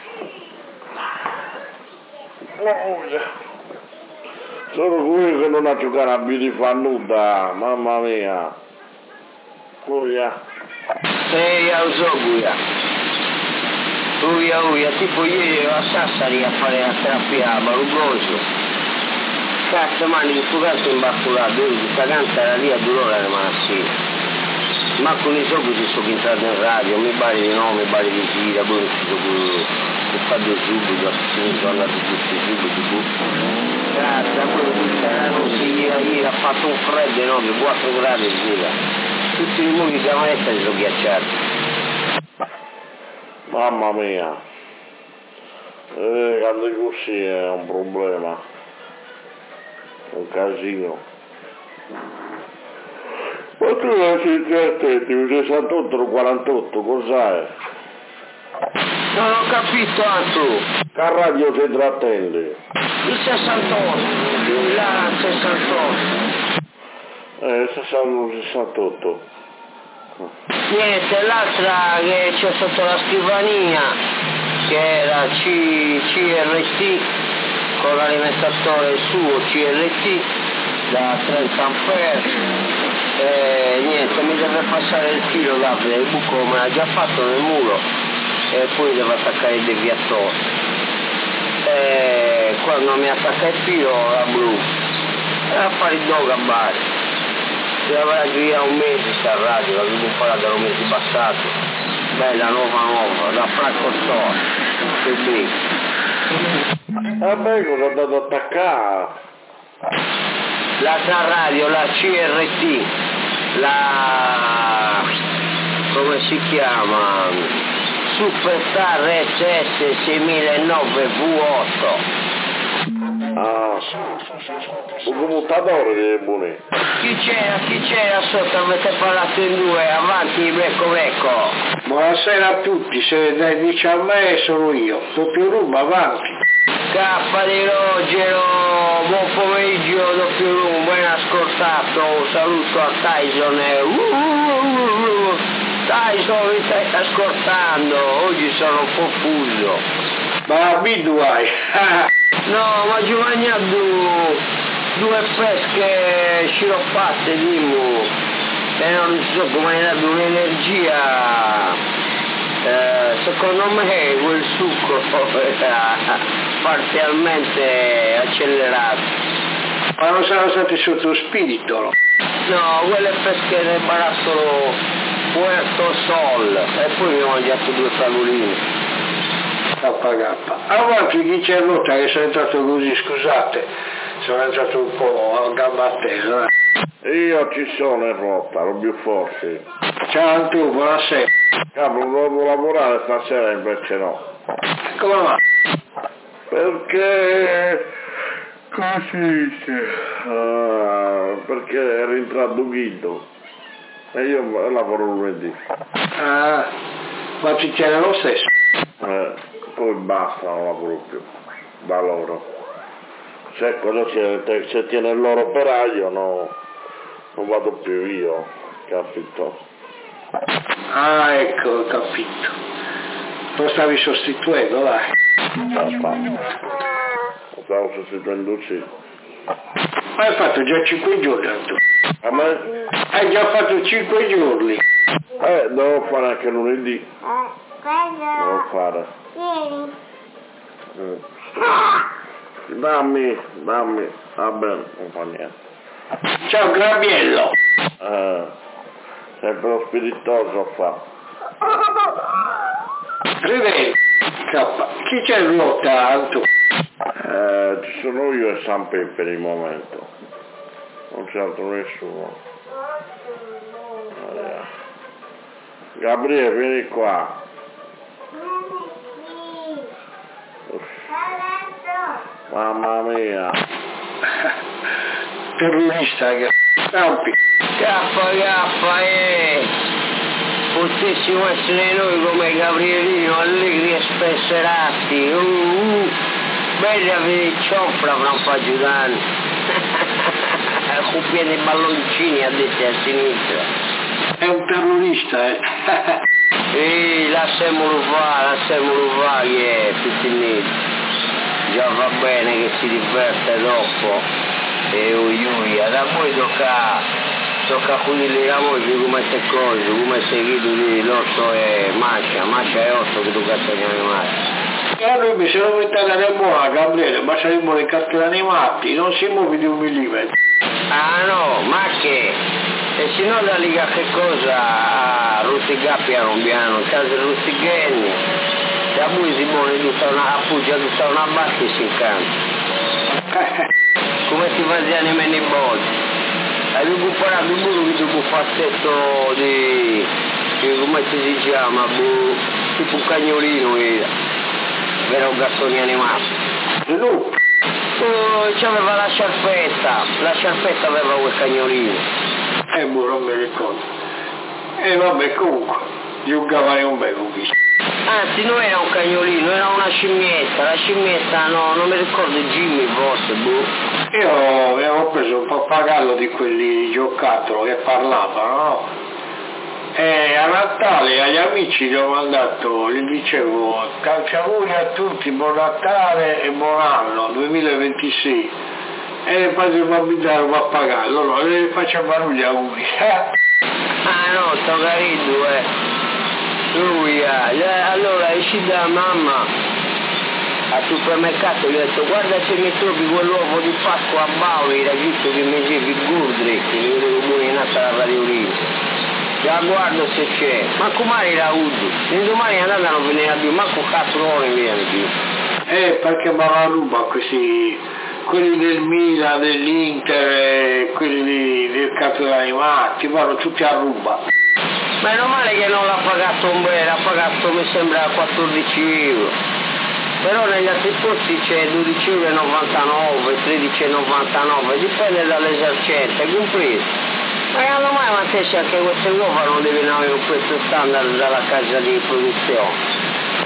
sono qui che non ha giocato più di fa nulla, mamma mia. Uia. Ehi, lo so, Uia. Uia, Uia, tipo ieri ero a Sassari a fare la terapia a Malugoso. Cazzo, ma in questo caso è imbatturato, questa canta era lì a due ore rimassi. Ma con i soldi ci sono entrato in radio, mi pare di no, mi pare di sì, da poi è uscito che fatto subito, si sono andati tutti subito. Cazzo, quello sì, ieri ha fatto un freddo enorme, quattro gradi in giro. Tutti i muri di cameretta si sono ghiacciati. Mamma mia. Eh, quando è così è un problema. Un casino. Ma tu sei attenti, un sessantotto o quarantotto, cos'è? Non ho capito, Anto. Che radio sei trattendi? Il sessantotto, là sessantotto. Eh, sessantotto. Niente, l'altra che c'è sotto la scrivania, che era C R T, con l'alimentatore suo C R T, da trenta ampere. E niente, mi deve passare il filo là, il buco me l'ha già fatto nel muro, e poi devo attaccare il deviatore. E quando mi attacca il filo la blu, e a fare il dog a bar. Si avrà via un mese sta radio, l'avevo imparato da un mese passato. Bella nuova nuova, da Franco Store, che lì. Vabbè, cosa ho dato attaccare? La radio, la C R T, la... come si chiama? Superstar S S seiemilanove V otto. Ah, un commutatore di buoni. Chi c'era, chi c'era sotto? Avete parlato in due, avanti, becco becco. Buonasera a tutti, se ne dice a me sono io, doppio ruba, avanti. K di Rogero, buon pomeriggio doppio room, ben ascoltato, un saluto a Tyson e uh, uh, uh, Tyson mi stai ascoltando, oggi sono un po' fuso. Ma abituai. No, ma ci mangiato due, due pesche sciroppate, dimmo, e non so come hai dato un'energia. Eh, secondo me quel succo era parzialmente accelerato. Ma non sono stati sotto spirito, no? No, quelle pesche del barattolo Puerto Sol e poi mi ho mangiato due tavolini. K K. Avanti chi c'è rotta che sono entrato così, scusate, sono entrato un po' a gamba a tesa. Io ci sono in rotta, non più forse. Ciao tu, buonasera. Capo, devo lavorare stasera invece no. Come va? Perché... come si dice? Uh, perché è rientrato Guido e io lavoro lunedì. Ah, ma ti tiene lo stesso? Eh, poi basta, non lavoro più da loro. Se cosa c'è, se tiene il loro operaio no, non vado più io, capito? Ah, ecco, ho capito. Lo stavi sostituendo, dai. Lo stavo sostituendo, sì. Ma hai fatto già cinque giorni, tu. A me? Hai già fatto cinque giorni. Eh, devo fare anche lunedì. Devo fare. Mm. Dammi, dammi. Va bene, non fa niente. Ciao, Grabiello. Eh, sempre lo spiritoso fa. Rivedi, K, chi c'è in ruota, Anto? Eh, ci sono io e San Peppe per il momento. Non c'è altro nessuno. Eh. Gabriele, vieni qua. Uff. Mamma mia. Terrorista, che... Campi. K K, eh! Potessimo essere noi come Gabrielino, allegri e spensierati. Uh, uh. Belli a vedere ciofra fra un paio d'anni. Cuppie dei balloncini a destra e a sinistra. È un terrorista, eh. Ehi, lasciamolo fare, lasciamolo fare che è piccinito. Già va bene che si diverte dopo. E uiuia, da voi tocca, tocca pulire la voce come queste cose, come seguito di l'orso e Mascia, Mascia è orso che tu cartoni animati. E a noi mi sono mettata nel buona, Gabriele, ma saremmo le cartoni animati, non siamo di un millimetro. Ah no, ma che? E se no da lì che cosa a Rustigappi a Rombiano, in casa di Rustighenni, da voi si pone tutta una, appoggia tutta una barca e si incanta. Come si faceva nei miei nipoti. Avevo comparato un burro che un pazzetto di, di, come si chiama, bu, tipo un cagnolino era, era un gattone animato. E no? Uh, c'aveva la sciarpetta, la sciarpetta aveva quel cagnolino. Eh, boh, non mi ricordo. E eh, vabbè, comunque, giocava un bel visto. Anzi, non era un cagnolino, era una scimmietta, la scimmietta no, non mi ricordo Jimmy forse, boh. Io avevo preso un pappagallo di quelli di giocattolo che parlavano, no? E a Natale agli amici gli ho mandato, gli dicevo tanti auguri a tutti, buon Natale e buon anno duemilaventisei. E poi mi ha dato un pappagallo, allora le faccio barulli auguri. Ah no, sto carino, eh. Lui, eh, allora esci da mamma al supermercato, gli ho detto guarda se mi trovi quell'uovo di Pasqua a Bauli, era giusto che mi dicevi Gurdrick, che mi vedevo buono in alta la radiolina. Già guardo se c'è, ma come la usi? E domani è andata non venire più, manco cazzo non viene più. Eh, perché mi la ruba questi, quelli del Milan, dell'Inter, e quelli del cartone animati, vanno tutti a ruba. Meno male che non l'ha pagato un bene, l'ha pagato mi sembra quattordici euro. Però negli altri posti c'è dodici e novantanove euro, tredici e novantanove, dipende dall'esercente, compreso. Ma quando mai ma te c'è anche queste uova non devono avere un prezzo standard dalla casa di produzione?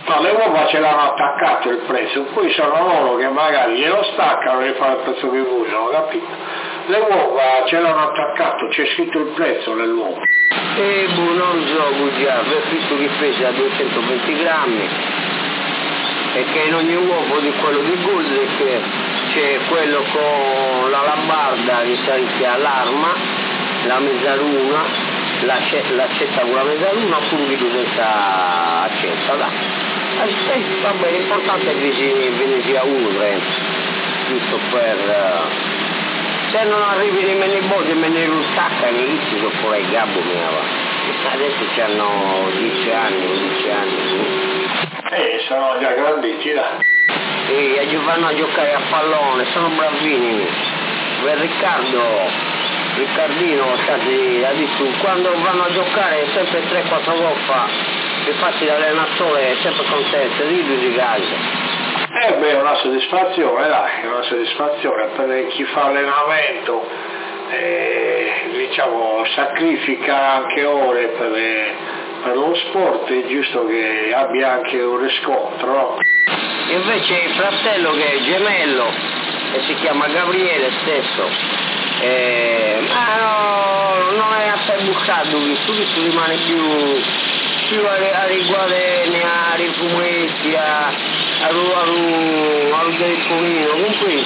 No, le uova ce l'hanno attaccato il prezzo, poi sono loro che magari glielo staccano e fanno il prezzo che vogliono, capito? Le uova ce l'hanno attaccato, c'è scritto il prezzo nelle uova. E boh, non lo so, Guglielmo, visto che pesa duecentoventi grammi e che in ogni uovo di quello di Goodrich c'è quello con la lambarda che si all'arma, la mezzaluna, l'accetta con la mezzaluna, oppure che senza accetta, dai. Eh, vabbè, l'importante è che si sia uno, giusto per... Uh, se non arrivi nemmeno i bodi e me ne lo staccano, lì si sono fuori il gabbo mia. Adesso hanno dieci anni, undici anni. Eh, sono già granditi, dai. E vanno a giocare a pallone, sono bravini. Per Riccardo, Riccardino, stati, ha detto, quando vanno a giocare sempre tre quattro gol fa, infatti l'allenatore è sempre contento, di lui di casa. Eh beh, è una soddisfazione, dai, è una soddisfazione per chi fa allenamento, eh, diciamo, sacrifica anche ore per, per lo sport, è giusto che abbia anche un riscontro, no? Invece il fratello che è gemello, e si chiama Gabriele stesso, eh, ma no, non è assai bucato, visto che tu rimane più, più ai guadagni, ai fumetti, a... al telefonino, comunque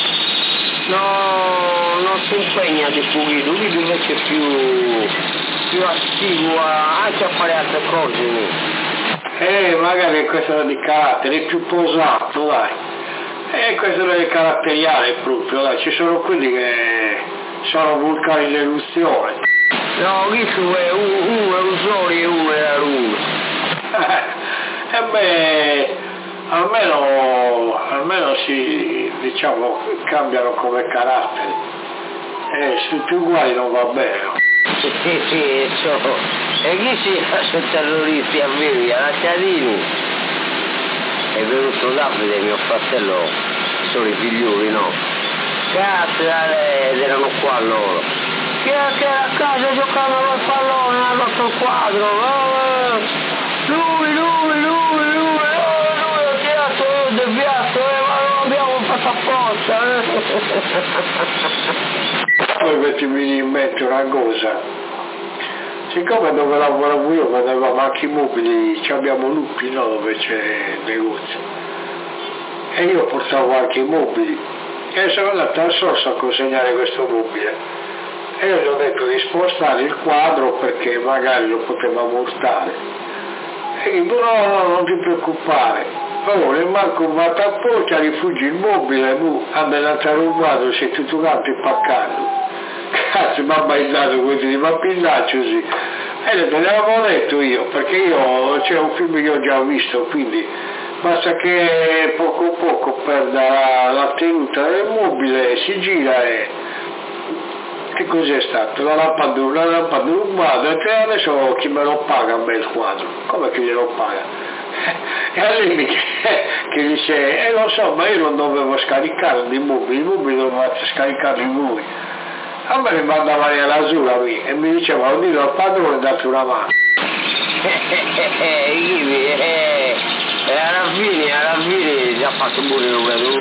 no, non si impegna di pochino, lui invece è più, più assiduo anche a fare altre cose. Eh, magari è questione di carattere, è più posato, dai. È questione caratteriale proprio, dai, ci sono quelli che sono vulcani in eruzione. No, questo è uno è un sole e uno è la luna. Eh, eh beh, almeno, almeno si, diciamo, cambiano come caratteri. Eh, se tutti uguali non va bene. Sì, sì, so. E chi si sono terroristi a vivi, a Lasciadini? È venuto Davide, mio fratello, sono i figlioli, no? Cazzo, erano qua loro. Che, che a casa giocavano al pallone, hanno rotto il quadro. Oh, lui, lui, lui, lui, oh, lui ha tirato, ho deviato, eh, ma non abbiamo fatto apposta. Eh. Poi mettimi in mente una cosa. Siccome dove lavoravo io, quando avevamo anche i mobili, abbiamo lupi, no, dove c'è il negozio. E io portavo anche i mobili. E sono andato al sorso a consegnare questo mobile. E io gli ho detto di spostare il quadro perché magari lo potevamo urtare. E dico, no, no, non ti preoccupare. Oh, ne manco un matapoccia, rifuggi il mobile, mu, andare a rubato, sei tutto quanto impaccato. Cazzo, mi ha bailato così, ma pillaccio sì. E te l'avevo detto io, perché io c'è un film che ho già visto, quindi basta che poco a poco perda la, la tenuta del mobile, si gira e... Che cos'è stato? La lampada, la lampada rubata, e adesso chi me lo paga a me il quadro? Come che glielo paga? E a lei che, che dice, eh lo so, ma io non dovevo scaricare i mobili, i mobili dovevate scaricarli voi. A me mi mandava via l'Asura e mi diceva, ho detto al padrone e date una mano. E alla fine, alla fine, già fatto pure un